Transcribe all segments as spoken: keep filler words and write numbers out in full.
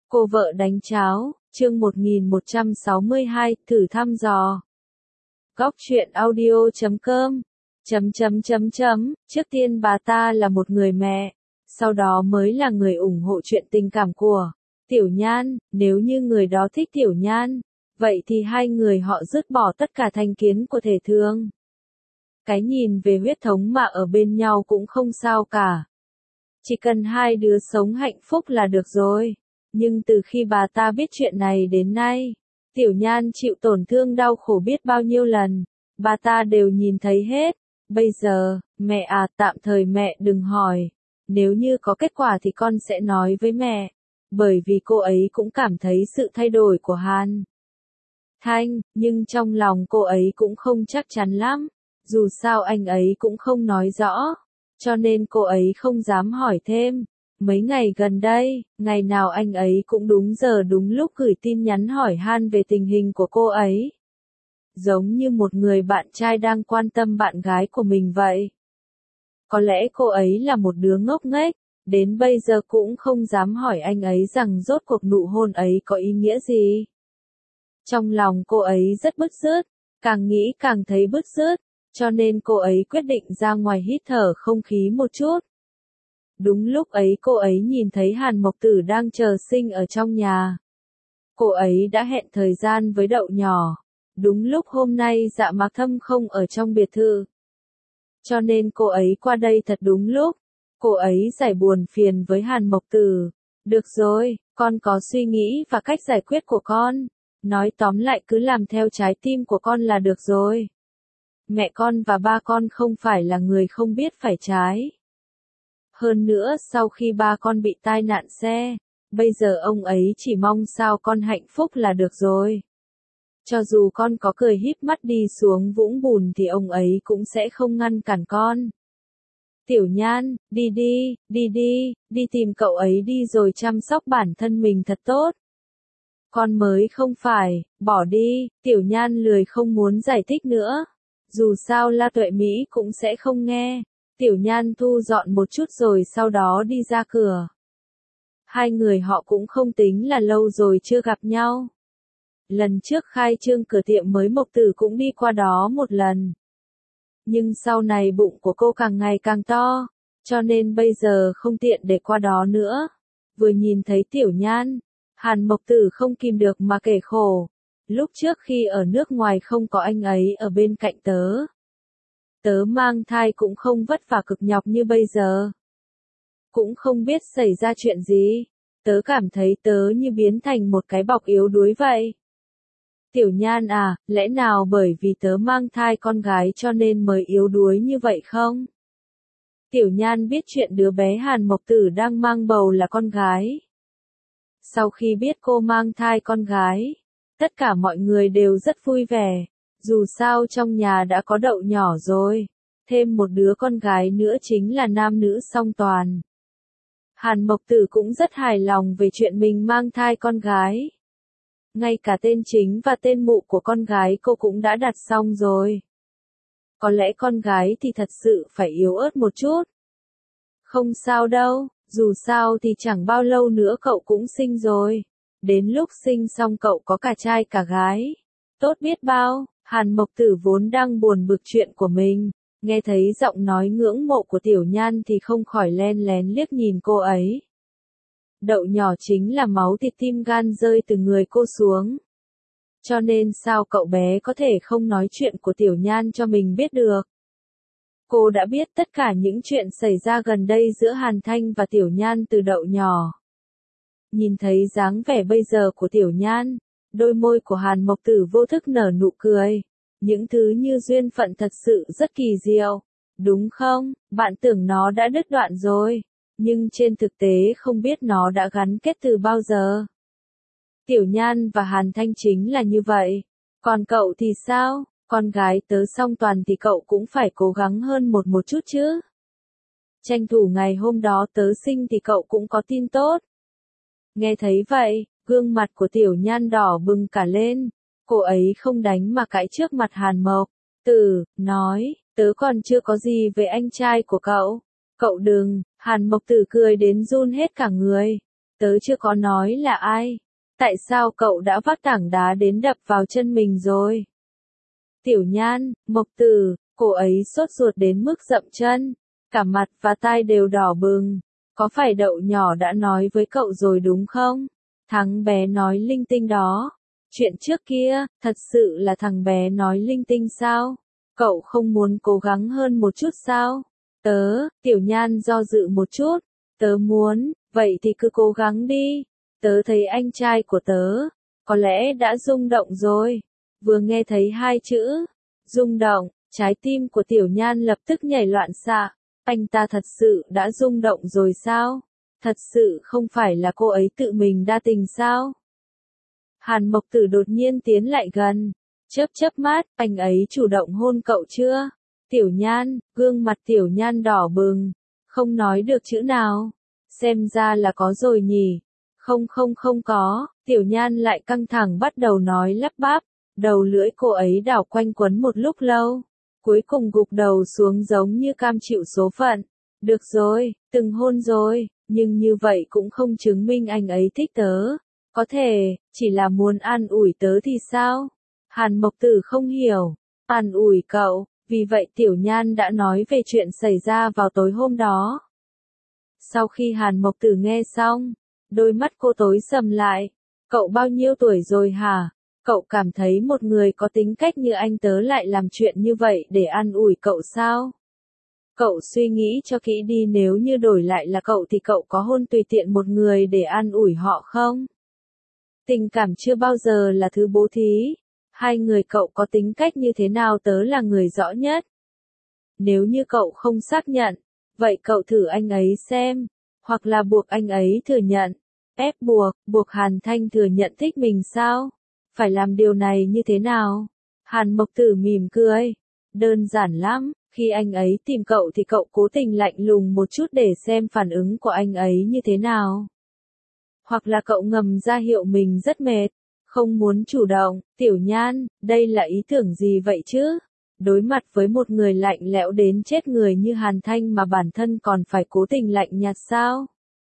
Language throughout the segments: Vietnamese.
Cô vợ đánh cháo, chương một nghìn một trăm sáu mươi hai, thử thăm dò. Góc truyện audio chấm com, chấm chấm chấm chấm, trước tiên bà ta là một người mẹ, sau đó mới là người ủng hộ chuyện tình cảm của Tiểu Nhan, nếu như người đó thích Tiểu Nhan, vậy thì hai người họ dứt bỏ tất cả thành kiến của thể thương. Cái nhìn về huyết thống mà ở bên nhau cũng không sao cả. Chỉ cần hai đứa sống hạnh phúc là được rồi. Nhưng từ khi bà ta biết chuyện này đến nay, Tiểu Nhan chịu tổn thương đau khổ biết bao nhiêu lần, bà ta đều nhìn thấy hết. Bây giờ, mẹ à, tạm thời mẹ đừng hỏi. Nếu như có kết quả thì con sẽ nói với mẹ. Bởi vì cô ấy cũng cảm thấy sự thay đổi của Hàn Thanh, nhưng trong lòng cô ấy cũng không chắc chắn lắm. Dù sao anh ấy cũng không nói rõ, cho nên cô ấy không dám hỏi thêm. Mấy ngày gần đây, ngày nào anh ấy cũng đúng giờ đúng lúc gửi tin nhắn hỏi han về tình hình của cô ấy. Giống như một người bạn trai đang quan tâm bạn gái của mình vậy. Có lẽ cô ấy là một đứa ngốc nghếch, đến bây giờ cũng không dám hỏi anh ấy rằng rốt cuộc nụ hôn ấy có ý nghĩa gì. Trong lòng cô ấy rất bứt rứt, càng nghĩ càng thấy bứt rứt, cho nên cô ấy quyết định ra ngoài hít thở không khí một chút. Đúng lúc ấy cô ấy nhìn thấy Hàn Mộc Tử đang chờ sinh ở trong nhà. Cô ấy đã hẹn thời gian với Đậu Nhỏ. Đúng lúc hôm nay Dạ Mạc Thâm không ở trong biệt thự. Cho nên cô ấy qua đây thật đúng lúc. Cô ấy giải buồn phiền với Hàn Mộc Tử. Được rồi, con có suy nghĩ và cách giải quyết của con. Nói tóm lại cứ làm theo trái tim của con là được rồi. Mẹ con và ba con không phải là người không biết phải trái. Hơn nữa sau khi ba con bị tai nạn xe, bây giờ ông ấy chỉ mong sao con hạnh phúc là được rồi. Cho dù con có cười híp mắt đi xuống vũng bùn thì ông ấy cũng sẽ không ngăn cản con. Tiểu Nhan, đi đi, đi đi, đi tìm cậu ấy đi rồi chăm sóc bản thân mình thật tốt. Con mới không phải, bỏ đi, Tiểu Nhan lười không muốn giải thích nữa. Dù sao La Tuệ Mỹ cũng sẽ không nghe. Tiểu Nhan thu dọn một chút rồi sau đó đi ra cửa. Hai người họ cũng không tính là lâu rồi chưa gặp nhau. Lần trước khai trương cửa tiệm mới Mộc Tử cũng đi qua đó một lần. Nhưng sau này bụng của cô càng ngày càng to, cho nên bây giờ không tiện để qua đó nữa. Vừa nhìn thấy Tiểu Nhan, Hàn Mộc Tử không kìm được mà kể khổ. Lúc trước khi ở nước ngoài không có anh ấy ở bên cạnh tớ. Tớ mang thai cũng không vất vả cực nhọc như bây giờ. Cũng không biết xảy ra chuyện gì. Tớ cảm thấy tớ như biến thành một cái bọc yếu đuối vậy. Tiểu Nhan à, lẽ nào bởi vì tớ mang thai con gái cho nên mới yếu đuối như vậy không? Tiểu Nhan biết chuyện đứa bé Hàn Mộc Tử đang mang bầu là con gái. Sau khi biết cô mang thai con gái, tất cả mọi người đều rất vui vẻ. Dù sao trong nhà đã có Đậu Nhỏ rồi, thêm một đứa con gái nữa chính là nam nữ song toàn. Hàn Mộc Tử cũng rất hài lòng về chuyện mình mang thai con gái. Ngay cả tên chính và tên mụ của con gái cô cũng đã đặt xong rồi. Có lẽ con gái thì thật sự phải yếu ớt một chút. Không sao đâu, dù sao thì chẳng bao lâu nữa cậu cũng sinh rồi. Đến lúc sinh xong cậu có cả trai cả gái. Tốt biết bao. Hàn Mộc Tử vốn đang buồn bực chuyện của mình, nghe thấy giọng nói ngưỡng mộ của Tiểu Nhan thì không khỏi len lén liếc nhìn cô ấy. Đậu Nhỏ chính là máu thịt tim gan rơi từ người cô xuống. Cho nên sao cậu bé có thể không nói chuyện của Tiểu Nhan cho mình biết được. Cô đã biết tất cả những chuyện xảy ra gần đây giữa Hàn Thanh và Tiểu Nhan từ Đậu Nhỏ. Nhìn thấy dáng vẻ bây giờ của Tiểu Nhan, đôi môi của Hàn Mộc Tử vô thức nở nụ cười. Những thứ như duyên phận thật sự rất kỳ diệu. Đúng không, bạn tưởng nó đã đứt đoạn rồi. Nhưng trên thực tế không biết nó đã gắn kết từ bao giờ. Tiểu Nhan và Hàn Thanh chính là như vậy. Còn cậu thì sao? Con gái tớ song toàn thì cậu cũng phải cố gắng hơn một một chút chứ. Tranh thủ ngày hôm đó tớ sinh thì cậu cũng có tin tốt. Nghe thấy vậy, gương mặt của Tiểu Nhan đỏ bừng cả lên. Cô ấy không đánh mà cãi trước mặt Hàn Mộc Tử, nói, tớ còn chưa có gì về anh trai của cậu. Cậu đừng, Hàn Mộc Tử cười đến run hết cả người. Tớ chưa có nói là ai. Tại sao cậu đã vác tảng đá đến đập vào chân mình rồi? Tiểu Nhan, Mộc Tử, cô ấy sốt ruột đến mức dậm chân, cả mặt và tai đều đỏ bừng. Có phải Đậu nhỏ đã nói với cậu rồi đúng không? Thằng bé nói linh tinh đó. Chuyện trước kia, thật sự là thằng bé nói linh tinh sao? Cậu không muốn cố gắng hơn một chút sao? Tớ, Tiểu Nhan do dự một chút. Tớ muốn, vậy thì cứ cố gắng đi. Tớ thấy anh trai của tớ, có lẽ đã rung động rồi. Vừa nghe thấy hai chữ, rung động, trái tim của Tiểu Nhan lập tức nhảy loạn xạ. Anh ta thật sự đã rung động rồi sao? Thật sự không phải là cô ấy tự mình đa tình sao? Hàn Mộc Tử đột nhiên tiến lại gần, chớp chớp mắt, anh ấy chủ động hôn cậu chưa? Tiểu Nhan, gương mặt Tiểu Nhan đỏ bừng, không nói được chữ nào. Xem ra là có rồi nhỉ? Không không không có, Tiểu Nhan lại căng thẳng bắt đầu nói lắp bắp, đầu lưỡi cô ấy đảo quanh quấn một lúc lâu, cuối cùng gục đầu xuống giống như cam chịu số phận. Được rồi, từng hôn rồi, nhưng như vậy cũng không chứng minh anh ấy thích tớ. Có thể, chỉ là muốn an ủi tớ thì sao? Hàn Mộc Tử không hiểu, an ủi cậu, vì vậy Tiểu Nhan đã nói về chuyện xảy ra vào tối hôm đó. Sau khi Hàn Mộc Tử nghe xong, đôi mắt cô tối sầm lại. Cậu bao nhiêu tuổi rồi hả? Cậu cảm thấy một người có tính cách như anh tớ lại làm chuyện như vậy để an ủi cậu sao? Cậu suy nghĩ cho kỹ đi, nếu như đổi lại là cậu thì cậu có hôn tùy tiện một người để an ủi họ không? Tình cảm chưa bao giờ là thứ bố thí. Hai người cậu có tính cách như thế nào tớ là người rõ nhất. Nếu như cậu không xác nhận, vậy cậu thử anh ấy xem, hoặc là buộc anh ấy thừa nhận. Ép buộc, buộc Hàn Thanh thừa nhận thích mình sao? Phải làm điều này như thế nào? Hàn Mộc Tử mỉm cười. Đơn giản lắm, khi anh ấy tìm cậu thì cậu cố tình lạnh lùng một chút để xem phản ứng của anh ấy như thế nào. Hoặc là cậu ngầm ra hiệu mình rất mệt, không muốn chủ động. Tiểu Nhan, đây là ý tưởng gì vậy chứ? Đối mặt với một người lạnh lẽo đến chết người như Hàn Thanh mà bản thân còn phải cố tình lạnh nhạt sao?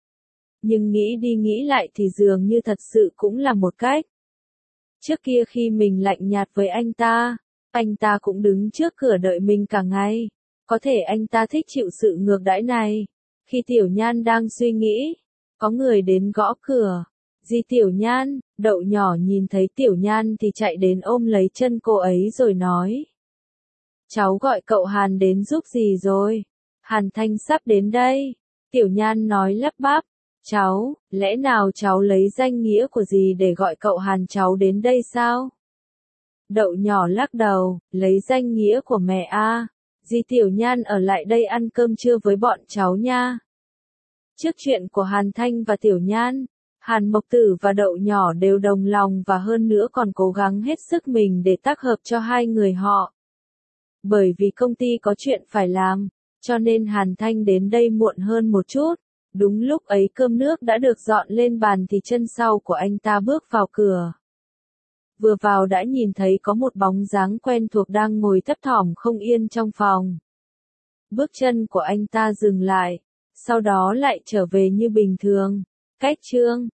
Nhưng nghĩ đi nghĩ lại thì dường như thật sự cũng là một cách. Trước kia khi mình lạnh nhạt với anh ta, anh ta cũng đứng trước cửa đợi mình cả ngày. Có thể anh ta thích chịu sự ngược đãi này. Khi Tiểu Nhan đang suy nghĩ, có người đến gõ cửa. Dì Tiểu Nhan, Đậu nhỏ nhìn thấy Tiểu Nhan thì chạy đến ôm lấy chân cô ấy rồi nói. Cháu gọi cậu Hàn đến giúp gì rồi? Hàn Thanh sắp đến đây. Tiểu Nhan nói lắp bắp. Cháu, lẽ nào cháu lấy danh nghĩa của dì để gọi cậu Hàn cháu đến đây sao? Đậu nhỏ lắc đầu, lấy danh nghĩa của mẹ a. Dì Tiểu Nhan ở lại đây ăn cơm trưa với bọn cháu nha. Trước chuyện của Hàn Thanh và Tiểu Nhan, Hàn Mộc Tử và Đậu nhỏ đều đồng lòng và hơn nữa còn cố gắng hết sức mình để tác hợp cho hai người họ. Bởi vì công ty có chuyện phải làm, cho nên Hàn Thanh đến đây muộn hơn một chút. Đúng lúc ấy cơm nước đã được dọn lên bàn thì chân sau của anh ta bước vào cửa. Vừa vào đã nhìn thấy có một bóng dáng quen thuộc đang ngồi thấp thỏm không yên trong phòng. Bước chân của anh ta dừng lại, sau đó lại trở về như bình thường. Cách Trương,